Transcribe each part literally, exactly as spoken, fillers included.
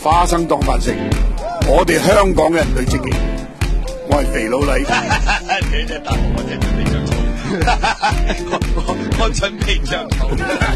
花生當飯食，我哋香港人對積極。我係肥佬黎。 你隻大我真係準備着草，我我我準備着草。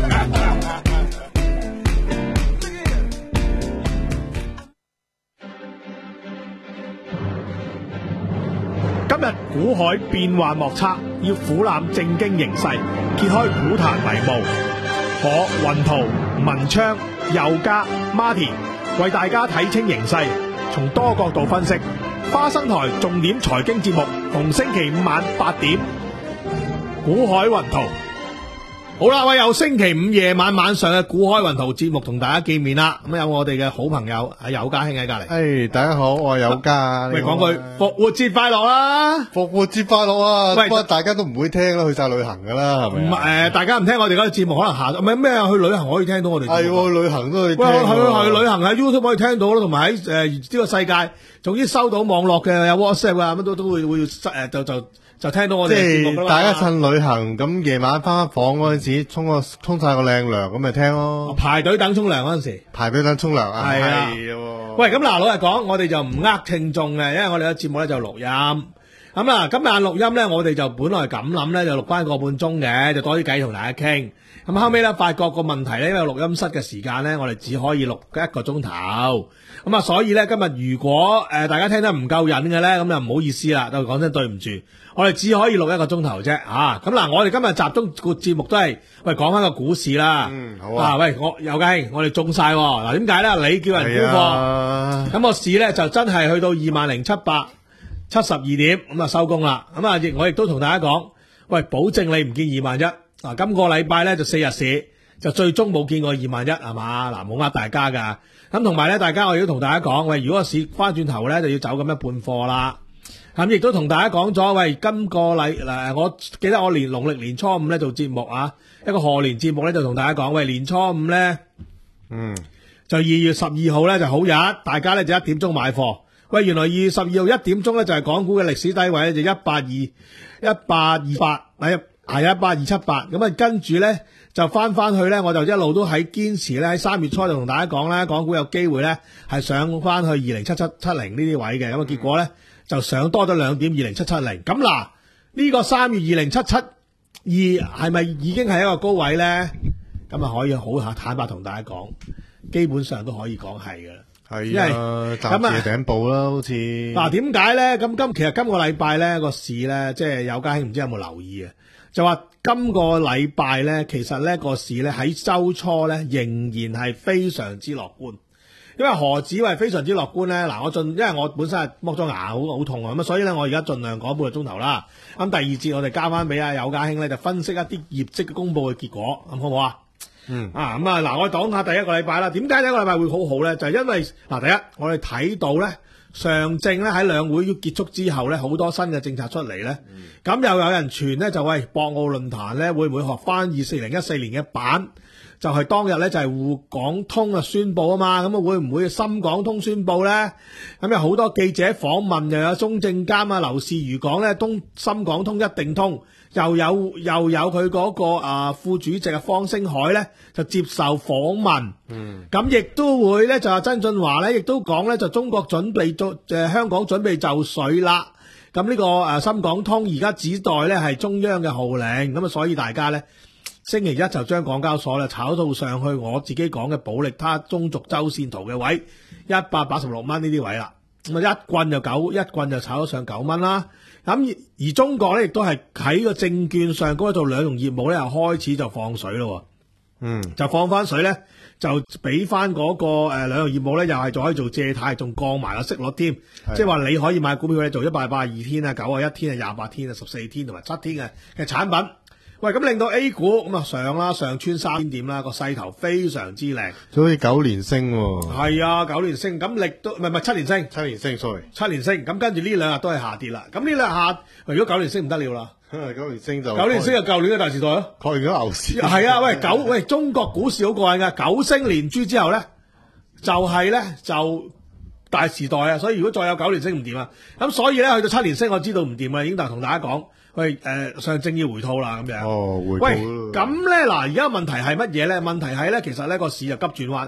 今日股海變幻莫測，要俯瞰正經形勢，揭開股壇迷霧。我雲圖、文昌、佑嘉、Martin 為大家睇清形勢，從多角度分析。花生台重點財經節目，逢星期五晚八點，股海雲圖。好啦，喂，又星期五夜晚晚上嘅股海雲圖節目同大家見面啦。咁有我哋嘅好朋友阿佑嘉兄喺隔籬。 誒，大家好，我係佑嘉。 喂，講句復活節快樂啦！ 復活節快樂啊！ 喂， 不過大家都唔會聽啦，去晒旅行噶啦，係咪？ 唔係誒，大家唔聽我哋嗰個節目，可能下唔係咩啊？去旅行可以聽到我哋。 係去旅行都可以聽。 喂，去去旅行喺 YouTube 可以聽到咯，同埋喺誒呢個世界，總之收到網絡嘅有 WhatsApp 啊，乜都都會會誒就就就聽到我哋嘅節目噶啦。 大家趁旅行咁夜晚翻房嗰陣時，沖個沖晒個靚涼咁咪聽咯。 排隊等沖涼嗰陣時， 排隊等沖涼啊！ 係啊。喂，咁嗱，老實講，我哋就唔呃聽眾嘅，因為我哋嘅節目咧就錄音。咁啊，今日錄音咧，我哋就本來咁諗咧，就錄翻個半鐘嘅，就多啲偈同大家傾。咁後尾咧，發覺個問題咧，因為錄音室嘅時間咧，我哋只可以錄一個鐘頭。咁啊，所以咧今日如果誒、呃、大家聽得唔夠癮嘅咧，咁就唔好意思啦，就講聲對唔住。我哋只可以錄一個鐘頭啫。啊，咁嗱，我哋今日集中個節目都係喂講翻個股市啦。 嗯，好啊。 啊喂，我佑嘉兄，我哋中晒嗱，點解咧？你叫人沽貨，咁、啊、個市咧就真係去到二萬零七百七十二點，咁啊收工啦。咁啊，亦我亦都同大家講，喂，保證你唔見二萬一。嗱，今個禮拜咧就四日市，就最終冇見過二萬一係嘛？嗱，冇呃大家噶。咁同埋咧，大家我亦都同大家講，喂，如果個市翻轉頭咧，就要走咁一半貨啦。咁亦都同大家講咗，喂，今個禮嗱，我記得我年農曆年初五咧做節目啊，一個賀年節目咧就同大家講，喂，年初五咧， 嗯， 就二月十二號咧就好日，大家咧就一點鐘買貨。喂，原來二月十二號一點鐘咧就係港股嘅歷史低位咧，就一八二一八二八，係係一八二七八。咁啊，跟住咧就翻翻去咧，我就一路都喺堅持咧，喺三月初就同大家講咧，港股有機會咧係上翻去二零七七七零呢啲位嘅。咁啊，結果咧就上多咗兩點二零七七零。咁嗱，呢個三月二零七七二係咪已經係一個高位咧？咁啊，可以好坦白同大家講，基本上都可以講係嘅啦。 係啊，暫時頂部啦，好似嗱，點解咧？咁今其實今個禮拜咧個市咧，即係佑嘉兄唔知有冇留意啊？就話今個禮拜咧，其實咧個市咧喺週初咧仍然係非常之樂觀。因為何止為非常之樂觀咧？嗱，我盡因為我本身係剝咗牙，好好痛啊，咁所以咧我而家盡量講半個鐘頭啦。咁第二節我哋交翻俾阿佑嘉兄咧，就分析一啲業績嘅公佈嘅結果，咁好唔好啊？嗯啊咁啊嗱，我講下第一個禮拜啦。點解第一個禮拜會好好咧？就係、是、因為嗱，第一我哋睇到咧上證咧喺兩會結束之後咧，好多新嘅政策出嚟咧。咁、嗯、又有人傳咧就喂博鰲論壇咧會唔會學翻二四零一四年嘅版？就係、是、當日咧就係滬港通啊宣佈啊嘛。咁啊會唔會深港通宣佈咧？咁有好多記者訪問，又有中證監啊劉士余講咧，東深港通一定通。又有又有佢嗰個啊副主席啊方星海咧就接受訪問，嗯，咁亦都會咧就阿曾俊華咧亦都講咧就中國準備做誒香港準備就緒啦，咁呢個誒深港通而家指代咧係中央嘅號令，咁啊所以大家咧星期一就將港交所咧炒到上去我自己講嘅保力他中軸周線圖嘅位一百八十六蚊呢啲位啦，咁啊一棍就九一棍就炒咗上九蚊啦。咁而中國咧，亦都係喺個證券上嗰度兩融業務咧，又開始就放水咯。嗯，就放翻水咧，就俾翻嗰個誒兩融業務咧，又係仲可以做借貸，仲降埋個息率添。即係話你可以買股票咧，做一百八十二天啊、九啊一天啊、廿八天啊、十四天同埋七天嘅嘅產品。喂，咁令到 A 股咁啊上啦，上穿三千點啦，個勢頭非常之靚， 好似九連升喎。 係啊，九連升，咁力都唔係唔係七連升， 七連升 sorry， 七連升，咁跟住呢兩日都係下跌啦。咁呢兩日下，如果九連升唔得了啦， 九連升就九連升就舊年嘅大時代咯， 確認咗牛市。 係啊，喂九喂中國股市好過癮噶，九升連珠之後咧，就係、是、咧就大時代啊，所以如果再有九連升唔掂啊，咁所以咧去到七連升我知道唔掂啊，已經同大家講。喂，誒、呃，上證要回吐啦，咁樣。哦，回吐。喂，咁咧嗱，而家問題係乜嘢咧？問題係咧，其實咧個市就急轉彎，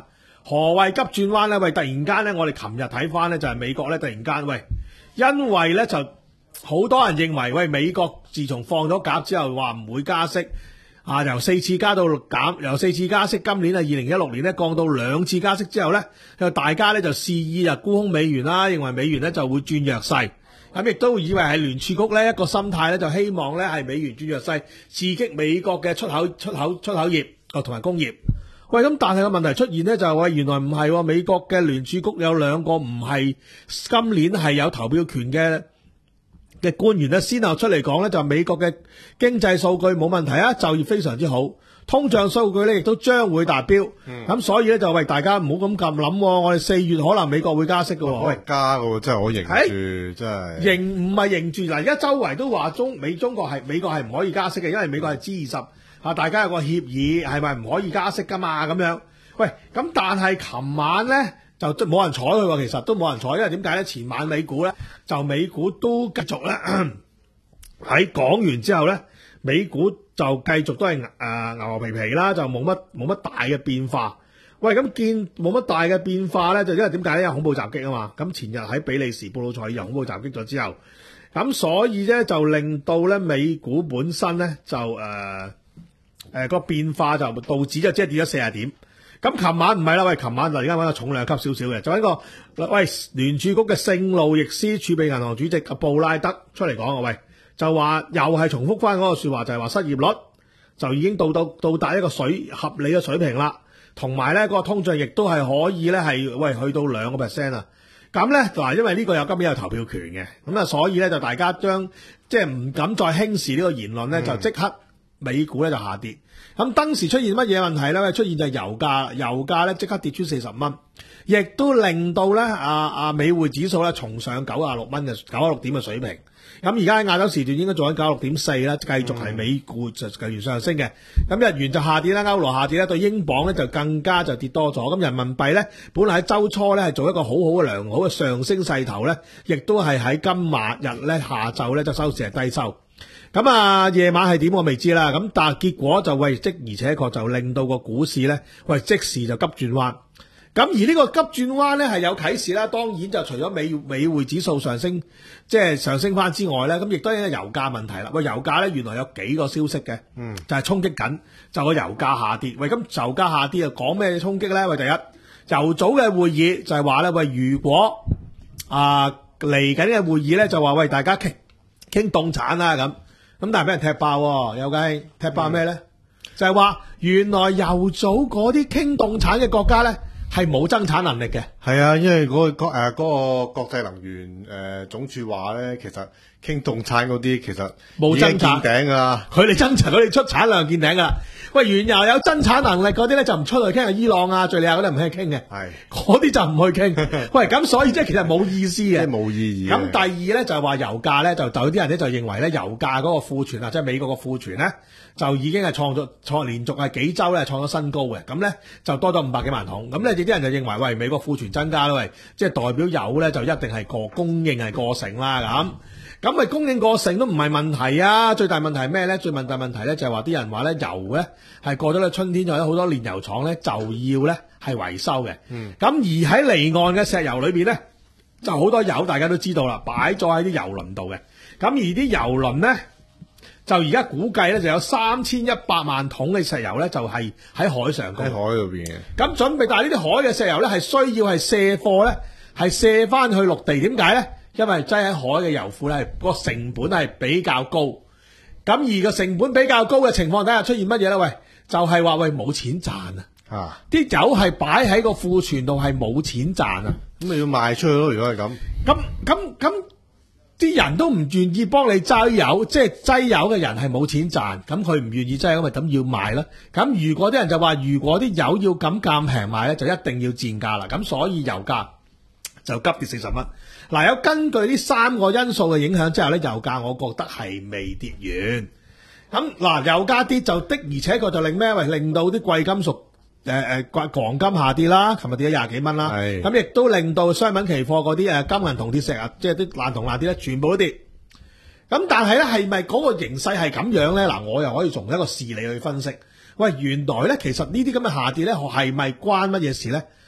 何謂急轉彎咧？喂，突然間咧，我哋琴日睇翻咧就係美國咧，突然間喂，因為咧就好多人認為喂，美國自從放咗鴿之後話唔會加息。啊！由四次加到減，由四次加息，今年啊二零一六年咧降到兩次加息之後咧，大家咧就肆意啊沽空美元啦，認為美元咧就會轉弱勢，咁亦都以為係聯儲局咧一個心態咧，就希望咧係美元轉弱勢，刺激美國嘅出口出口出口業哦同埋工業。喂，咁但係個問題出現咧就係話原來唔係喎，美國嘅聯儲局有兩個唔係今年係有投票權嘅。嘅官員咧，先後出嚟講咧，就美國嘅經濟數據冇問題啊，就業非常之好，通脹數據咧亦都將會達標。咁、嗯、所以咧就為大家唔好咁咁諗，我哋四月可能美國會加息嘅。喂， 加嘅真係我認住，真係認唔係認住嗱，而家周圍都話中美中國係美國係唔可以加息嘅，因為美國係 G 二十啊，大家有個協議係咪唔可以加息噶嘛咁樣。喂，咁但係琴晚咧。就冇人睬佢喎，其實都冇人睬，因為點解咧？前晚美股咧，就美股都繼續咧喺講完之後咧，美股就繼續都係誒、呃、牛牛皮皮啦，就冇乜冇乜大嘅變化。喂，咁見冇乜大嘅變化咧，就因為點解咧？有恐怖襲擊啊嘛。咁前日喺比利時布魯塞爾有恐怖襲擊咗之後，咁所以咧就令到咧美股本身咧就誒誒個變化就道指就即係跌咗四十點。咁琴晚唔係啦，喂，琴晚就而家揾個重量級少少嘅，就揾個喂聯儲局嘅聖路易斯儲備銀行主席布拉德出嚟講啊，喂，就話又係重複翻嗰個說話，就係話失業率就已經到到到達一個水合理嘅水平啦，同埋咧嗰個通脹亦都係可以咧係喂去到兩個 percent 啊，咁咧嗱，因為呢個有今年有投票權嘅，咁啊所以咧就大家將即係唔敢再輕視呢個言論咧，就即刻美股咧就下跌。咁當時出現乜嘢問題咧？出現就係油價，油價咧即刻跌穿四十蚊，亦都令到咧啊啊美匯指數咧重上九啊六蚊嘅九啊六點嘅水平。咁而家喺亞洲時段應該做緊九啊六點四啦，繼續係美股就繼續上升嘅。咁日元就下跌啦，歐羅下跌啦，對英鎊咧就更加就跌多咗。咁人民幣咧本來喺週初咧係做一個好好嘅良好嘅上升勢頭咧，亦都係喺今晚日咧下晝咧就收市係低收。咁啊，夜晚係點我未知啦。咁但係結果就喂，即而且確就令到個股市咧，喂即時就急轉彎。咁而呢個急轉彎咧係有啟示啦。當然就除咗美美匯指數上升，即係上升翻之外咧，咁亦都係油價問題啦。喂，油價咧原來有幾個消息嘅，嗯，就係衝擊緊，就個油價下跌。喂，咁油價下跌又講咩衝擊咧？喂，第一，油組嘅會議就係話咧，喂，如果啊嚟緊嘅會議咧就話喂大家傾傾凍產啦咁。咁但係俾人踢爆喎，有計踢爆咩咧？嗯、就係話原來油組嗰啲傾凍產嘅國家咧係冇增產能力嘅。 係啊，因為嗰、嗰個誒嗰、呃嗰個國際能源誒、呃、總署話咧，其實傾凍產嗰啲其實冇增產見頂噶啦， 佢哋增產，佢哋出產量見頂噶啦。喂，原油有增產能力嗰啲咧就唔出去傾，伊朗啊、敘利亞嗰啲唔去傾嘅，係嗰啲就唔去傾。喂，咁所以即係其實冇意思嘅， 即係冇意義。 咁第二咧就係話油價咧就就有啲人咧就認為咧油價嗰個庫存啊，即係美國個庫存咧就已經係創咗創連續係幾周咧創咗新高嘅，咁咧就多咗五百幾萬桶。咁咧有啲人就認為喂美國庫存增加啦，喂即係代表油咧就一定係過供應係過剩啦咁。咁咪供應過剩都唔係問題啊！最大問題係咩咧？最大問題咧就係話啲人話咧油咧係過咗咧春天，就有好多煉油廠咧就要咧係維修嘅。嗯。咁而喺離岸嘅石油裏邊咧就好多油，大家都知道啦，擺咗喺啲油輪度嘅。咁而啲油輪咧就而家估計咧就有三千一百萬桶嘅石油咧就係喺海上嘅。 喺海裏邊嘅。咁準備，但係呢啲海嘅石油咧係需要係卸貨咧，係卸翻去陸地，點解咧？因為擠喺海嘅油庫咧，個成本係比較高，咁而個成本比較高嘅情況底下出現乜嘢咧？喂，就係、是、話喂冇錢賺啊！啲油係擺喺個庫存度係冇錢賺啊！ 咁咪要賣出去咯？如果係咁， 咁咁咁啲人都唔願意幫你擠油，即係擠油嘅人係冇錢賺，咁佢唔願意擠，咁咪咁要賣啦。咁如果啲人就話，如果啲油要咁咁平賣咧，就一定要賤價啦。咁所以油價就急跌四十蚊。嗱，有根據呢三個因素嘅影響之下咧，油價我覺得係未跌完。咁嗱，油價跌就的，而且確就令咩？喂，令到啲貴金屬誒誒黃金下跌啦，琴日跌咗廿幾蚊啦。係。咁亦都令到商品期貨嗰啲誒金銀銅鐵石啊，即係啲爛銅爛鐵咧，全部都跌。咁但係咧，係咪嗰個形勢係咁樣咧？嗱，我又可以從一個事理去分析。喂，原來咧，其實呢啲咁嘅下跌咧，係咪關乜嘢事咧？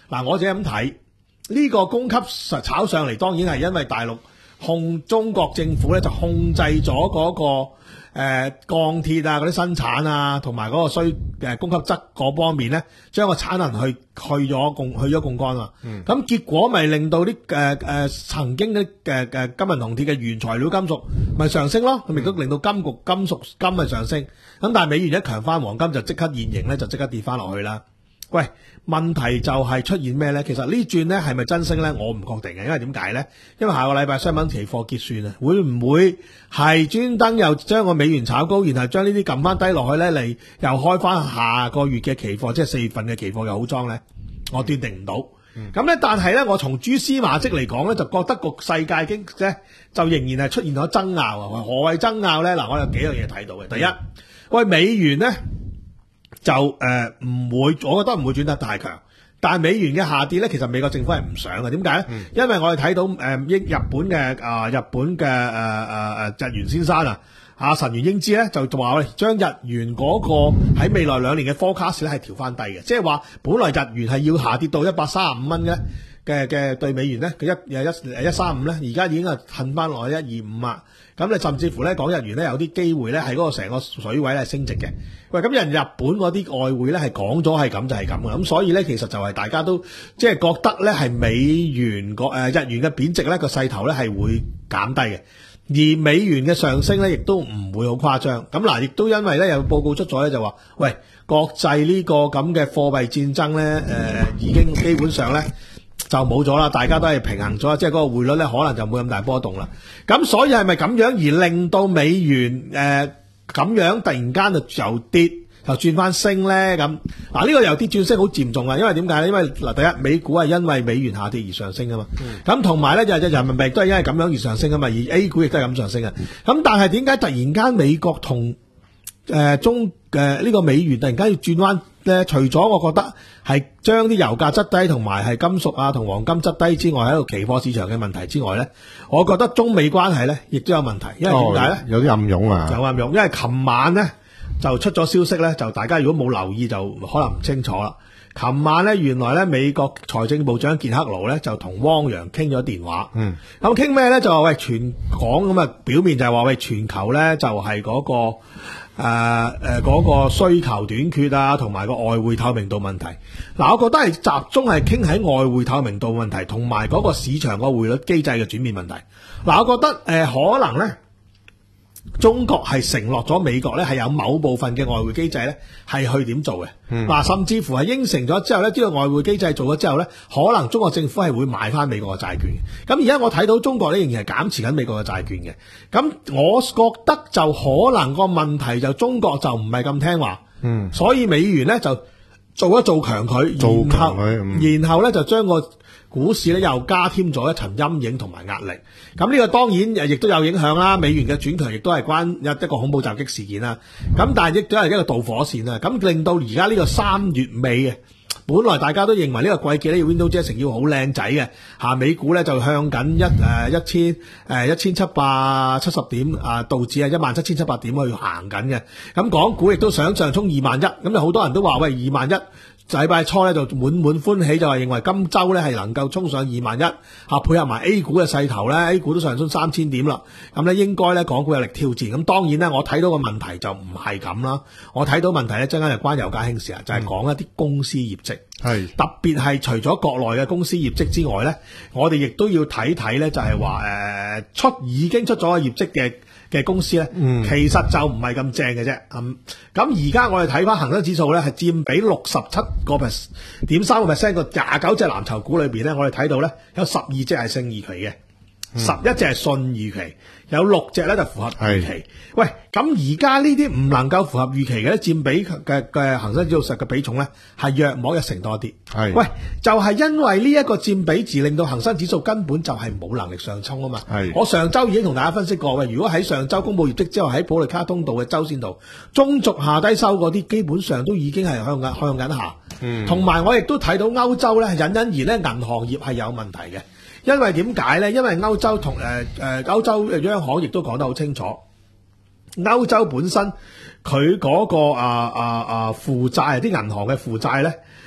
嗱，我自己咁睇，呢、個供給炒上嚟，當然係因為大陸控中國政府咧就控制咗嗰、個。誒、呃、鋼鐵啊嗰啲生產啊，同埋嗰個需誒供給側嗰方面咧，將個產能去去咗供去咗槓桿啊。咁、嗯、結果咪令到啲誒誒曾經啲誒誒金銀銅鐵嘅原材料金屬咪上升咯，咁亦都令到金局金屬金咪上升。咁但係美元一強翻，黃金就即刻現形咧，就即刻跌翻落去啦。喂，問題就係出現咩咧？其實呢轉咧係咪真升咧？我唔確定嘅，因為點解咧？因為下個禮拜商品期貨結算啊，會唔會係專登又將個美元炒高，然後將呢啲撳翻低落去咧，嚟又開翻下個月嘅期貨，即係四月份嘅期貨又好裝咧？我斷定唔到。咁咧、嗯，但係咧，我從蛛絲馬跡嚟講咧，就覺得個世界經咧就仍然係出現咗爭拗啊！何謂爭拗咧？嗱，我有幾樣嘢睇到嘅。第一，喂，美元咧。就誒唔、呃、會，我覺得唔會轉得太強。但係美元嘅下跌咧，其實美國政府係唔想嘅。點解咧？嗯、因為我哋睇到誒英、呃、日本嘅啊、呃、日本嘅誒誒誒日元先生啊，阿神原英之咧就話喂，將日元嗰個喺未來兩年嘅 forecast 咧係調翻低嘅，即係話本來日元係要下跌到一百三十五蚊嘅嘅嘅對美元咧，佢一誒一誒一三五咧，而家已經係褪翻落去一二五啊。咁你甚至乎咧講日元咧有啲機會咧喺嗰個成個水位咧升值嘅。喂，咁人日本嗰啲外匯咧係講咗係咁就係咁嘅，咁所以咧其實就係大家都即係覺得咧係美元個誒、呃、日元嘅貶值咧個勢頭咧係會減低嘅，而美元嘅上升咧亦都唔會好誇張。咁嗱，亦都因為咧有報告出咗咧就話，喂，國際呢個咁嘅貨幣戰爭咧誒、呃、已經基本上咧。就冇咗啦，大家都係平衡咗，即係嗰個匯率咧可能就冇咁大波動啦。咁所以係咪咁樣而令到美元誒咁樣突然間就由跌就轉翻升咧？咁嗱呢個由跌轉升好嚴重啊！因為點解咧？因為嗱第一美股係因為美元下跌而上升啊嘛。咁同埋咧就係人民幣都係因為咁樣而上升啊嘛。而 A 股亦都係咁上升啊。咁但係點解突然間美國同誒、呃、中誒呢、呃這個美元突然間要轉彎咧？除咗我覺得係將啲油價質低，同埋係金屬啊同黃金質低之外，喺個期貨市場嘅問題之外咧，我覺得中美關係咧亦都有問題。因為點解咧？ 有啲暗湧啊！ 有暗湧，因為琴晚咧就出咗消息咧，就大家如果冇留意就可能唔清楚啦。琴晚咧原來咧美國財政部長傑克勞咧就同汪洋傾咗電話。嗯。咁傾咩咧？就話喂全港咁啊，表面就係話喂全球咧就係嗰、那個。誒誒嗰個需求短缺啊，同埋個外匯透明度問題。嗱，我覺得係集中係傾喺外匯透明度問題，同埋嗰個市場個匯率機制嘅轉變問題。嗱，我覺得誒、呃、可能咧，中國係承諾咗美國咧係有某部分嘅外匯機制咧係去點做嘅。嗱、嗯，甚至乎係應承咗之後咧，呢個外匯機制做咗之後咧，可能中國政府係會買翻美國嘅債券嘅。咁而家我睇到中國咧仍然係減持緊美國嘅債券嘅。咁我覺得就可能個問題就中國就唔係咁聽話，嗯，所以美元咧就做一做強佢， 做強佢， 嗯、然後咧就將個股市咧又加添咗一層陰影同埋壓力。咁呢個當然誒亦都有影響啦。美元嘅轉強亦都係關一一個恐怖襲擊事件啦。咁但係亦都係一個導火線啦。咁令到而家呢個三月尾嘅，本來大家都認為呢個季節咧要 Windows Jackson 要好靚仔嘅，下美股咧就向緊一誒一千誒一千七百七十點啊，道指係一萬七千七百點去行緊嘅。咁港股亦都想上衝二萬一，咁就好多人都話喂二萬一。禮拜初咧就滿滿歡喜，就係認為今週咧係能夠衝上二萬一，嚇配合埋 A 股嘅勢頭咧 ，A 股都上衝三千點啦。咁咧應該咧港股有力挑戰。咁當然咧，我睇到個問題就唔係咁啦。我睇到問題咧，真係關油價興事啊，就係、是、講一啲公司業績，係、嗯、特別係除咗國內嘅公司業績之外咧，我哋亦都要睇睇咧，就係話誒出已經出咗個業績嘅。嘅公司咧，嗯、其實就唔係咁正嘅啫。咁咁而家我哋睇翻恒生指數咧，係佔比六十七個 percent 點三個 percent 個廿九隻藍籌股裏邊咧，我哋睇到咧有十二隻係勝預期嘅，十一隻係信預期，有六隻咧就符合預期。喂，咁而家呢啲唔能夠符合預期嘅咧，佔比嘅嘅恒生指數實嘅比重咧係約莫一成多啲。係，喂，就係、是、因為呢一個佔比字，令到恒生指數根本就係冇能力上衝啊嘛。係，我上週已經同大家分析過，喂，如果喺上週公佈業績之後喺保利卡通道嘅周線圖中軸下低收嗰啲，基本上都已經係向緊向緊下。嗯，同埋我亦都睇到歐洲咧，隱隱而咧銀行業係有問題嘅。因為點解咧？因為歐洲同誒誒歐洲央行亦都講得好清楚，歐洲本身佢嗰個啊啊啊負債，啲銀行嘅負債咧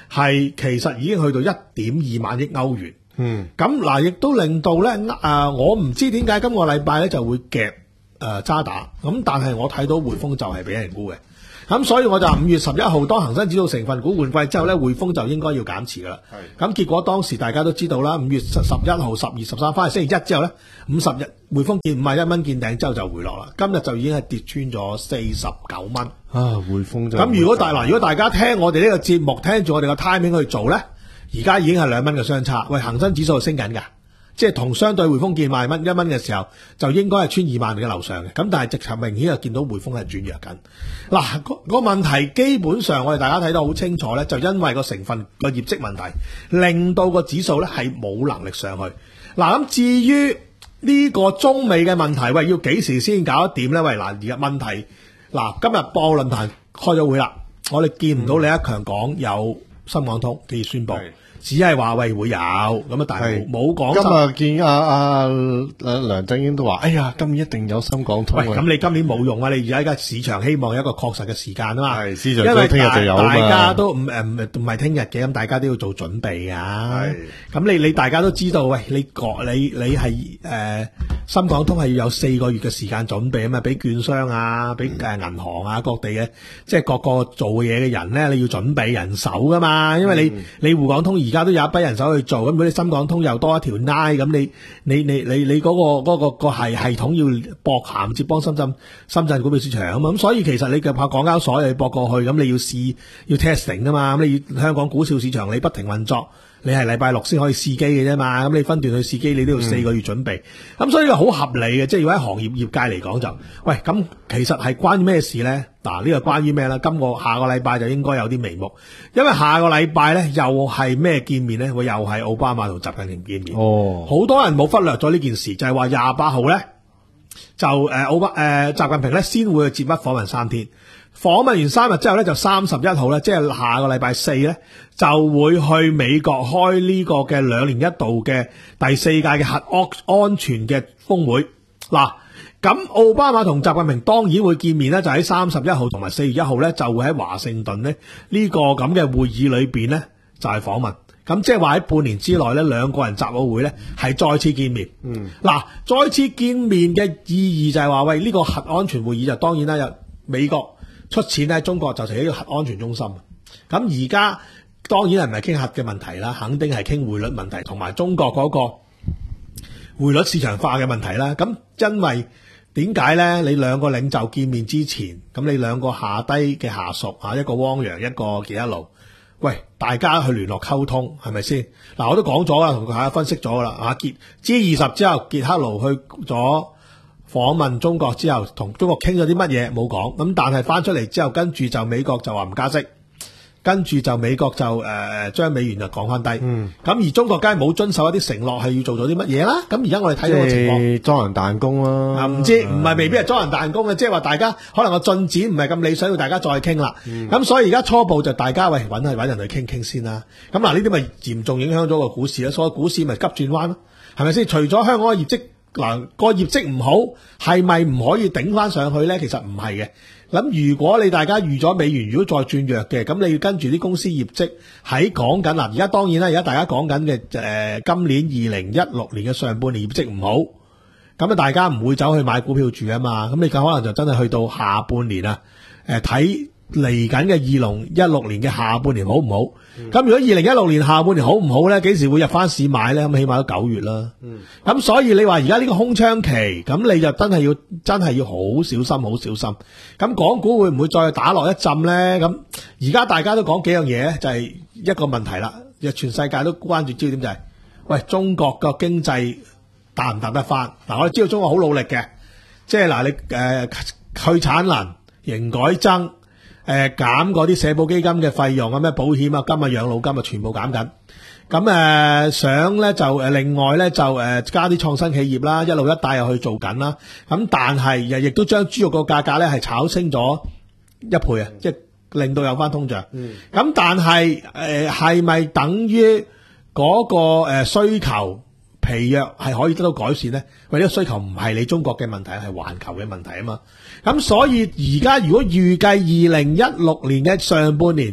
係其實已經去到一點二萬億歐元。 嗯， 咁嗱，亦都令到咧，誒、呃，我唔知點解今個禮拜咧就會夾誒渣打，咁但係我睇到匯豐就係俾人沽嘅。咁所以我就五月十一號當恒生指數成分股換季之後咧，匯豐就應該要減持噶啦。係。咁結果當時大家都知道啦，五月十一號、十二、十三翻去星期一之後咧，五十日匯豐見五十一蚊見頂之後就回落啦。今日就已經係跌穿咗四十九蚊。 啊，匯豐就咁如果大嗱，如果大家聽我哋呢個節目，聽住我哋個 timing 去做咧，而家已經係兩蚊嘅相差。喂，恒生指數係升緊㗎。即係同相對匯豐見賣蚊一蚊嘅時候，就應該係穿二萬嘅樓上嘅。咁但係直頭明顯就見到匯豐係轉弱緊。嗱，個個問題基本上我哋大家睇得好清楚咧，就因為個成分個業績問題，令到個指數咧係冇能力上去。嗱，咁至於呢個中美嘅問題，喂，要幾時先搞得掂咧？喂，嗱，而家問題嗱，今日博論壇開咗會啦，我哋見唔到李克強講有深港通嘅宣佈。只係話喂會有咁啊，但係冇講。 今日見阿阿梁振英都話，哎呀，今年一定有深港通。 喂，咁你今年冇用啊！你而家市場希望有一個確實嘅時間啊嘛。係市場都聽日就有啊嘛。 大家都唔誒唔唔係聽日嘅，咁大家都要做準備啊。係。咁你你大家都知道，喂，你國你你係誒、呃、深港通係要有四個月嘅時間準備啊嘛，俾券商啊，俾誒銀行啊，各地嘅即係各個做嘢嘅人咧，你要準備人手噶嘛，因為你、嗯、你滬港通而家都有一批人手去做，咁如果你深港通又多一條拉，咁你你你你你嗰、嗰個嗰、嗰個、嗰個系系統要駁銜接幫深圳深圳股票市場啊嘛，咁所以其實你嘅靠港交所又要駁過去，咁你要試要 testing 啊嘛，咁你要香港股票市場你不停運作，你係禮拜六先可以試機嘅啫嘛，咁你分段去試機，你都要四個月準備，咁、嗯、所以呢個好合理嘅，即係如果喺行業業界嚟講就，喂，咁其實係關於咩事咧？嗱，呢個關於咩咧？今個下個禮拜就應該有啲眉目，因為下個禮拜咧又係咩見面咧？會又係奧巴馬同習近平見面。哦，好多人冇忽略咗呢件事，就係話廿八號咧就誒奧巴誒習近平咧先會去捷克訪問三天。訪問完三日之後咧，就三十一號咧，即係下個禮拜四咧，就會去美國開呢個嘅兩年一度嘅第四屆嘅核安全嘅峰會。嗱，咁奧巴馬同習近平當然會見面咧，就喺三十一號同埋四月一號咧，就會喺華盛頓咧呢個咁嘅會議裏邊咧就係訪問。咁即係話喺半年之內咧，兩個人習奧會咧係再次見面。嗯，嗱，再次見面嘅意義就係話，喂，呢個核安全會議就當然啦，有美國出錢咧，中國就成一個核安全中心。咁而家當然係唔係傾核嘅問題啦，肯定係傾匯率問題同埋中國嗰個匯率市場化嘅問題啦。咁因為點解咧？你兩個領袖見面之前，咁你兩個下低嘅下屬啊，一個汪洋，一個傑克盧，喂，大家去聯絡溝通係咪先？嗱，我都講咗啦，同大家分析咗啦。啊，傑 G 二十之後，傑克盧去咗訪問中國之後，同中國傾咗啲乜嘢冇講，咁但係翻出嚟之後，跟住就美國就話唔加息，跟住就美國就誒將、呃、美元就降翻低，咁、嗯、而中國梗係冇遵守一啲承諾，係要做咗啲乜嘢啦？咁而家我哋睇到個情況， 裝人彈弓啦， 唔知唔係未必係裝人彈弓嘅，即係話大家可能個進展唔係咁理想，要大家再傾啦。咁、嗯、所以而家初步就大家喂揾係揾人去傾傾先啦。咁嗱，呢啲咪嚴重影響咗個股市啦，所以股市咪急轉彎咯，係咪先？除咗香港嘅業績。嗱，個業績唔好，係咪唔可以頂翻上去咧？其實唔係嘅。咁如果你大家預咗美元如果再轉弱嘅，咁你要跟住啲公司業績喺講緊嗱，而家當然啦，而家大家講緊嘅誒今年二零一六年嘅上半年業績唔好，咁啊大家唔會走去買股票住啊嘛。咁你可能就真係去到下半年啊，誒睇嚟緊嘅二零一六年嘅下半年好唔好？咁、嗯、如果二零一六年下半年好唔好咧？幾時會入翻市買咧？咁起碼都九月啦。咁、嗯、所以你話而家呢個空窗期，咁你就真係要真係要好小心，好小心。咁港股會唔會再打落一浸咧？咁而家大家都講幾樣嘢咧，就係、是、一個問題啦。全世界都關注焦點就係、是，喂，中國個經濟彈唔彈得翻？嗱，我哋知道中國好努力嘅，即係嗱你誒、呃、去產能、營改增。誒減嗰啲社保基金嘅費用啊，咩保險啊、金啊、養老金啊，全部減緊。咁誒想咧就誒另外咧就誒加啲創新企業啦，一路一帶又去做緊啦。咁但係又亦都將豬肉個價格咧係炒升咗一倍啊，即係令到有翻通脹。咁、嗯、但係誒係咪等於嗰個誒需求疲弱係可以得到改善咧？喂，呢個需求唔係你中國嘅問題，係環球嘅問題啊嘛。咁所以而家如果預計二零一六年嘅上半年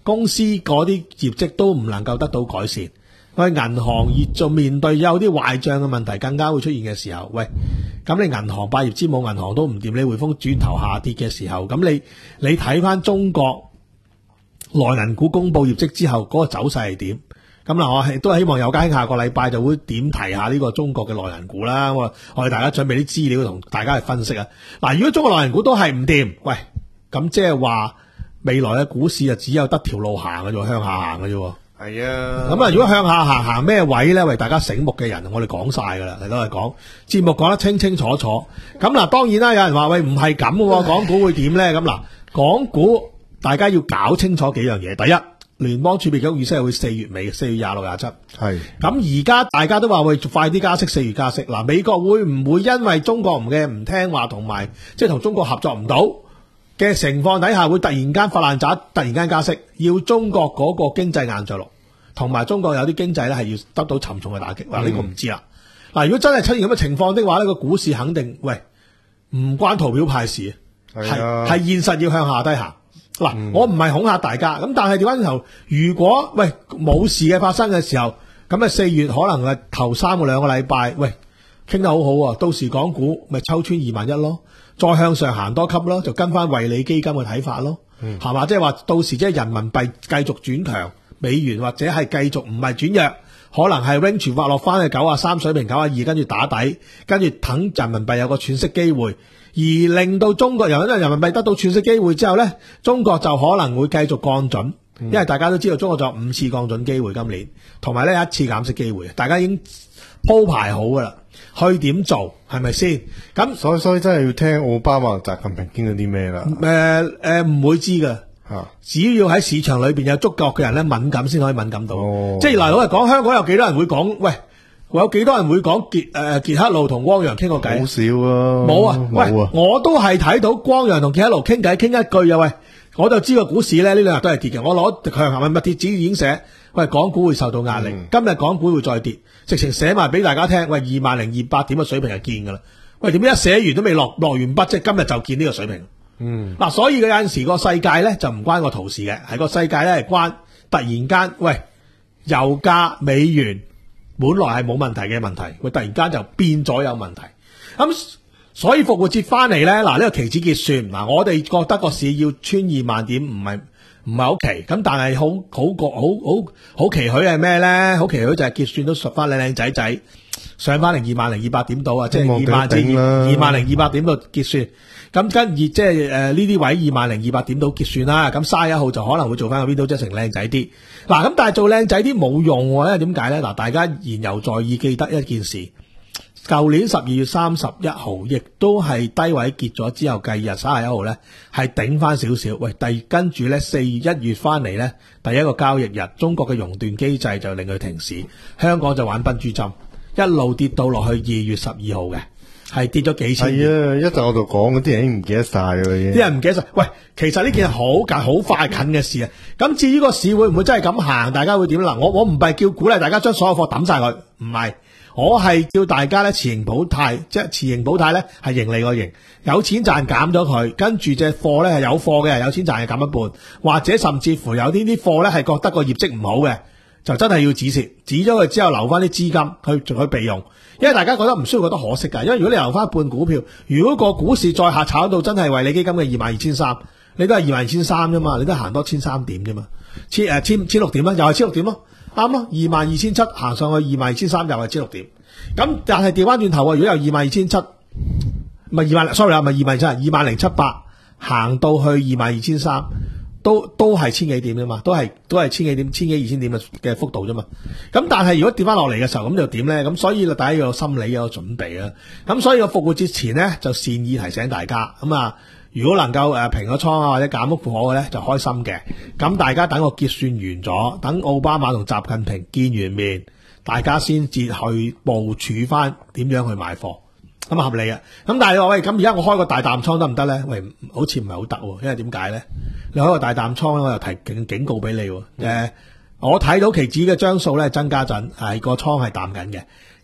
公司嗰啲業績都唔能夠得到改善。我哋銀行業仲面對有啲壞帳嘅問題更加會出現嘅時候，喂，咁你銀行百業之母銀行都唔掂，你匯豐轉頭下跌嘅時候，咁你你睇翻中國內銀股公布業績之後嗰個走勢係點？咁嗱，我係都希望有家興下個禮拜就會點提下呢個中國嘅內銀股啦。我我哋大家準備啲資料同大家去分析啊。嗱，如果中國內銀股都係唔掂，喂，咁即係話未來嘅股市就只有得條路行嘅啫，向下行嘅啫。 係啊， 咁啊，如果向下行行咩位咧？為大家醒目嘅人，我哋講晒噶啦，嚟都係講節目講得清清楚楚。咁嗱，當然啦，有人話喂唔係咁嘅，港股會點咧？咁嗱，港股大家要搞清楚幾樣嘢。第一，聯邦儲備局預測係會四月尾，四月廿六廿七。係。咁而家大家都話會快啲加息，四月加息。嗱，美國會唔會因為中國唔嘅唔聽話，同埋即係同中國合作唔到嘅情況底下，會突然間發爛渣，突然間加息，要中國嗰個經濟硬着陸，同埋中國有啲經濟咧係要得到沉重嘅打擊。嗱、嗯，呢個唔知啦。嗱，如果真係出現咁嘅情況的話呢，個股市肯定喂唔關圖表派事，係係現實要向下低行。嗱、嗯，我唔係恐嚇大家，咁但係調翻轉頭，如果喂冇事嘅發生嘅時候，咁啊四月可能係頭三個兩個禮拜，喂傾得好好啊，到時港股咪抽穿二萬一咯。再向上行多級咯，就跟翻惠理基金嘅睇法咯，係、嗯、嘛？即係話到時即係人民幣繼續轉強，美元或者係繼續唔係轉弱，可能係 range 滑落翻去九啊三水平，九啊二跟住打底，跟住等人民幣有個喘息機會，而令到中國由因為人民幣得到喘息機會之後呢，中國就可能會繼續降準，因為大家都知道中國仲有五次降準機會今年，同埋呢一次減息機會，大家已經鋪排好噶啦。去點做係咪先？咁所以所以真係要聽奧巴馬、習近平傾咗啲咩啦？ 誒誒，唔會知㗎。 吓， 只要喺市場裏邊有觸覺嘅人咧，敏感先可以敏感到。 哦、 即係嗱，老實講，香港有幾多人會講？喂，有幾多人會講傑誒傑克路同汪洋傾過偈？ 好少啊， 冇啊，喂，我都係睇到汪洋同傑克路傾偈，傾一句啊，喂，我就知個股市咧呢兩日都係跌嘅。我攞強行物跌指已經寫，喂，港股會受到壓力，嗯、今日港股會再跌。直情寫埋俾大家聽，喂，二萬零二百點嘅水平係見噶啦。喂，點解一寫完都未落落完筆，即係今日就見呢個水平？嗯，嗱、啊，所以嘅有陣時個世界咧就唔關個圖事嘅，係個世界咧係關突然間，喂，油價美元本來係冇問題嘅問題，喂，突然間就變咗有問題。咁、嗯、所以復活節翻嚟咧，嗱、啊、呢、這個期指結算，嗱、啊、我哋覺得個市要穿二萬點唔係。唔係好奇，咁但係好好個好好好期許係咩咧？好期許就係結算都述翻靚靚仔仔，上翻嚟二萬零二百點到啊！即係二萬至二萬零二百點到結算，咁跟住即係誒呢啲位二萬零二百點到結算啦。咁三十一號就可能會做翻個 window 即係成靚仔啲。嗱，咁但係做靚仔啲冇用喎，因為點解咧？嗱，大家言猶在耳，記得一件事。舊年十二月三十一號，亦都係低位結咗之後，繼日三十一號咧係頂翻少少。喂，第跟住咧四月一月翻嚟咧，第一個交易日，中國嘅熔斷機制就令佢停市，香港就玩笨豬針，一路跌到落去二月十二號嘅，係跌咗幾千。係啊， 一陣我就講嗰啲人已經唔記得晒啦，已經。 啲人唔記得晒。喂，其實呢件係好近、好快近嘅事啊。咁至於個市會唔會真係咁行，大家會點嗱？我我唔係叫鼓勵大家將所有貨抌晒佢，唔係。我係叫大家咧持盈保泰，即係持盈保泰咧係盈利個盈，有錢賺減咗佢，跟住隻貨咧係有貨嘅，有錢賺係減一半，或者甚至乎有啲啲貨咧係覺得個業績唔好嘅，就真係要止蝕，止咗佢之後留翻啲資金去仲去備用，因為大家覺得唔需要覺得可惜噶，因為如果你留翻一半股票，如果個股市再下炒到真係惠理基金嘅二萬二千三，你都係二萬二千三啫嘛，你都行多千三點啫嘛，千誒千千六點啦，又係千六點咯。啱咯，二萬二千七行上去二萬二千三又係千六點，咁但係調翻轉頭啊！如果由二萬二千七，唔係二萬，sorry 啊，唔係二萬二千，二萬零七百行到去二萬二千三，都都係千幾點啫嘛，都係都係千幾點、千幾二千點嘅嘅幅度啫嘛。咁但係如果跌翻落嚟嘅時候，咁就點咧？咁所以大家要有心理有準備啊。咁所以個復活節前咧，就善意提醒大家咁啊。如果能夠誒平咗倉啊或者減屋貨嘅咧就開心嘅，咁大家等個結算完咗，等奧巴馬同習近平見完面，大家先至去部署翻點樣去買貨，咁啊合理啊。咁但係你話喂，咁而家我開個大淡倉得唔得咧？喂，好似唔係好得，因為點解咧？你開個大淡倉咧，我又提警警告俾你，誒、嗯呃，我睇到期指嘅張數咧增加緊，係個倉係淡緊嘅。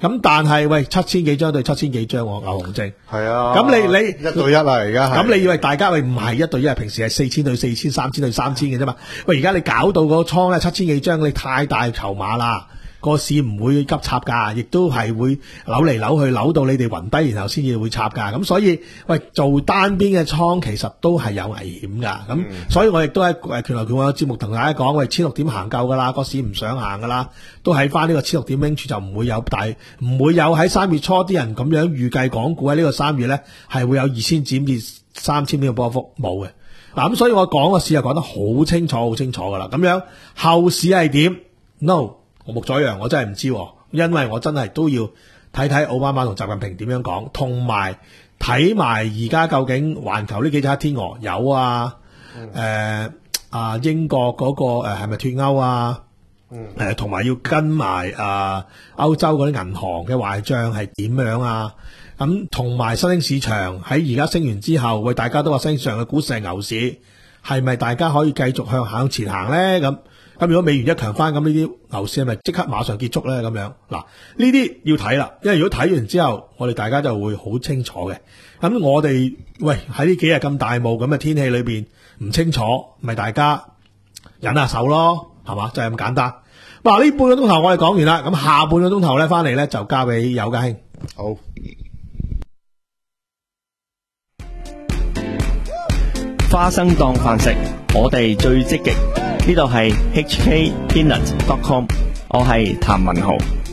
咁但係喂七千幾張對七千幾張喎，牛熊證。 係啊。 咁你你一對一啊，而家係。 咁你以為大家喂唔係一對一，平時係四千對四千、三千對三千嘅啫嘛？喂，而家你搞到個倉咧七千幾張，你太大籌碼啦。個市唔會急插㗎，亦都係會扭嚟扭去，扭到你哋暈低，然後先至會插㗎。咁所以，喂，做單邊嘅倉其實都係有危險㗎。咁、嗯、所以我亦都喺誒拳來拳往嘅節目同大家講，喂，千六點行夠㗎啦，個市唔想行㗎啦，都喺翻呢個千六點拎住就唔會有大，唔會有喺三月初啲人咁樣預計港股喺呢個三月咧係會有二千點至三千點嘅波幅，冇嘅。嗱咁所以我講個市就講得好清楚，好清楚㗎啦。咁樣後市係點 ？No。我木咗樣，我真係唔知，因為我真係都要睇睇奧巴馬同習近平點樣講，同埋睇埋而家究竟環球呢幾隻黑天鵝有啊，誒、呃、啊英國嗰、那個誒係咪脫歐啊？誒同埋要跟埋啊歐洲嗰啲銀行嘅壞賬係點樣啊？咁同埋新興市場喺而家升完之後，喂大家都話新興市場嘅股市係牛市，係咪大家可以繼續向向前行咧？咁咁如果美元一強翻，咁呢啲牛市係咪即刻馬上結束咧？咁樣嗱，呢啲要睇啦，因為如果睇完之後，我哋大家就會好清楚嘅。咁我哋喂喺呢幾日咁大霧咁嘅天氣裏邊唔清楚，咪大家忍下手咯，係嘛？就係咁簡單。嗱，呢半個鐘頭我哋講完啦，咁下半個鐘頭咧翻嚟咧就交俾有家兄。 好。 花生當飯食，我哋最積極。呢度係 H K Peanut dot com， 我係譚文豪。